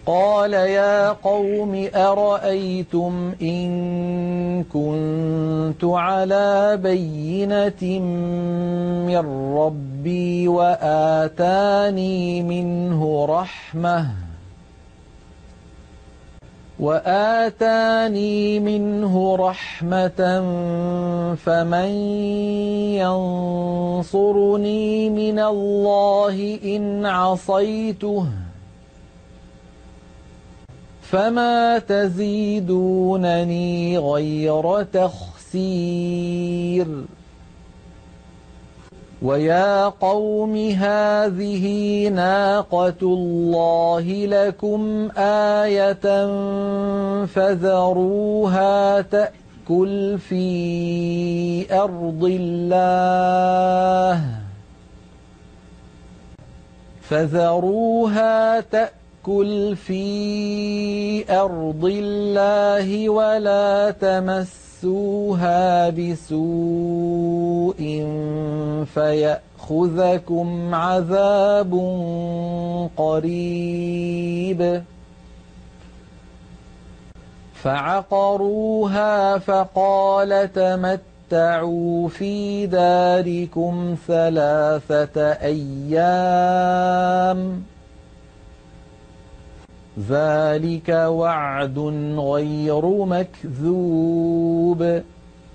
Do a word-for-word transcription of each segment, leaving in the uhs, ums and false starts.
قال يا قوم أرأيتم إن كنت على بينة من ربي وآتاني منه رحمة وآتاني منه رحمة فمن ينصرني من الله إن عصيته فما تزيدونني غير تخسير ويا قوم هذه ناقة الله لكم آية فذروها تأكل في أرض الله فذروها تأكل في أرض الله ولا تمسوها بسوء فيأخذكم عذاب قريب فعقروها فقال تمتعوا في داركم ثلاثة أيام ذلك وعد غير مكذوب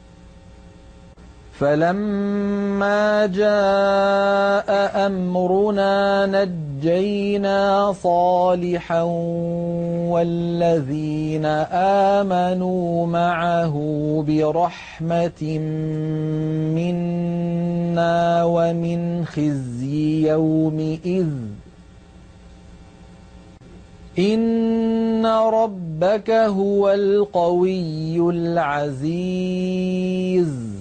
فلما جاء أمرنا نجينا صالحا والذين آمنوا معه برحمة منا ومن خزي يومئذ إن ربك هو القوي العزيز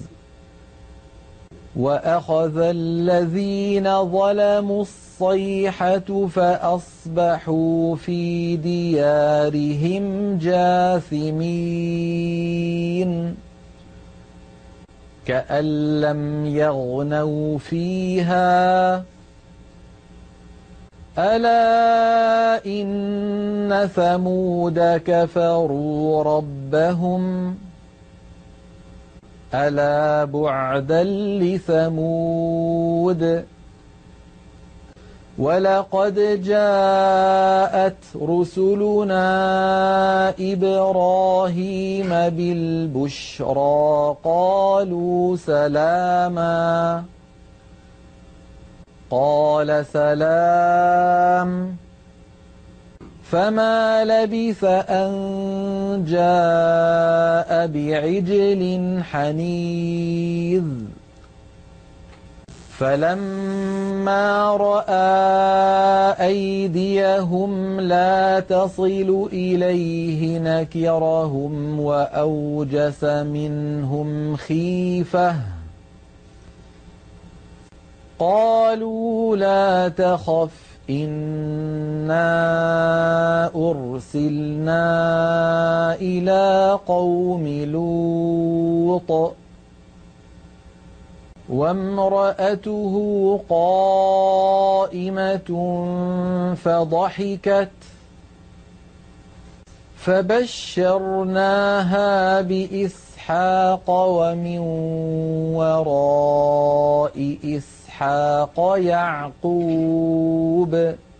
وأخذ الذين ظلموا الصيحة فأصبحوا في ديارهم جاثمين كأن لم يغنوا فيها ألا إن ثمود كفروا ربهم ألا بعدا لثمود ولقد جاءت رسلنا إبراهيم بالبشرى قالوا سلاما قال سلام فما لبث أن جاء بعجل حنيذ فلما رأى أيديهم لا تصل إليه نكرهم وأوجس منهم خيفة قالوا لا تخف إنا أرسلنا إلى قوم لوط وامرأته قائمة فضحكت فبشرناها بإسحاق ومن وراء إسحاق يعقوب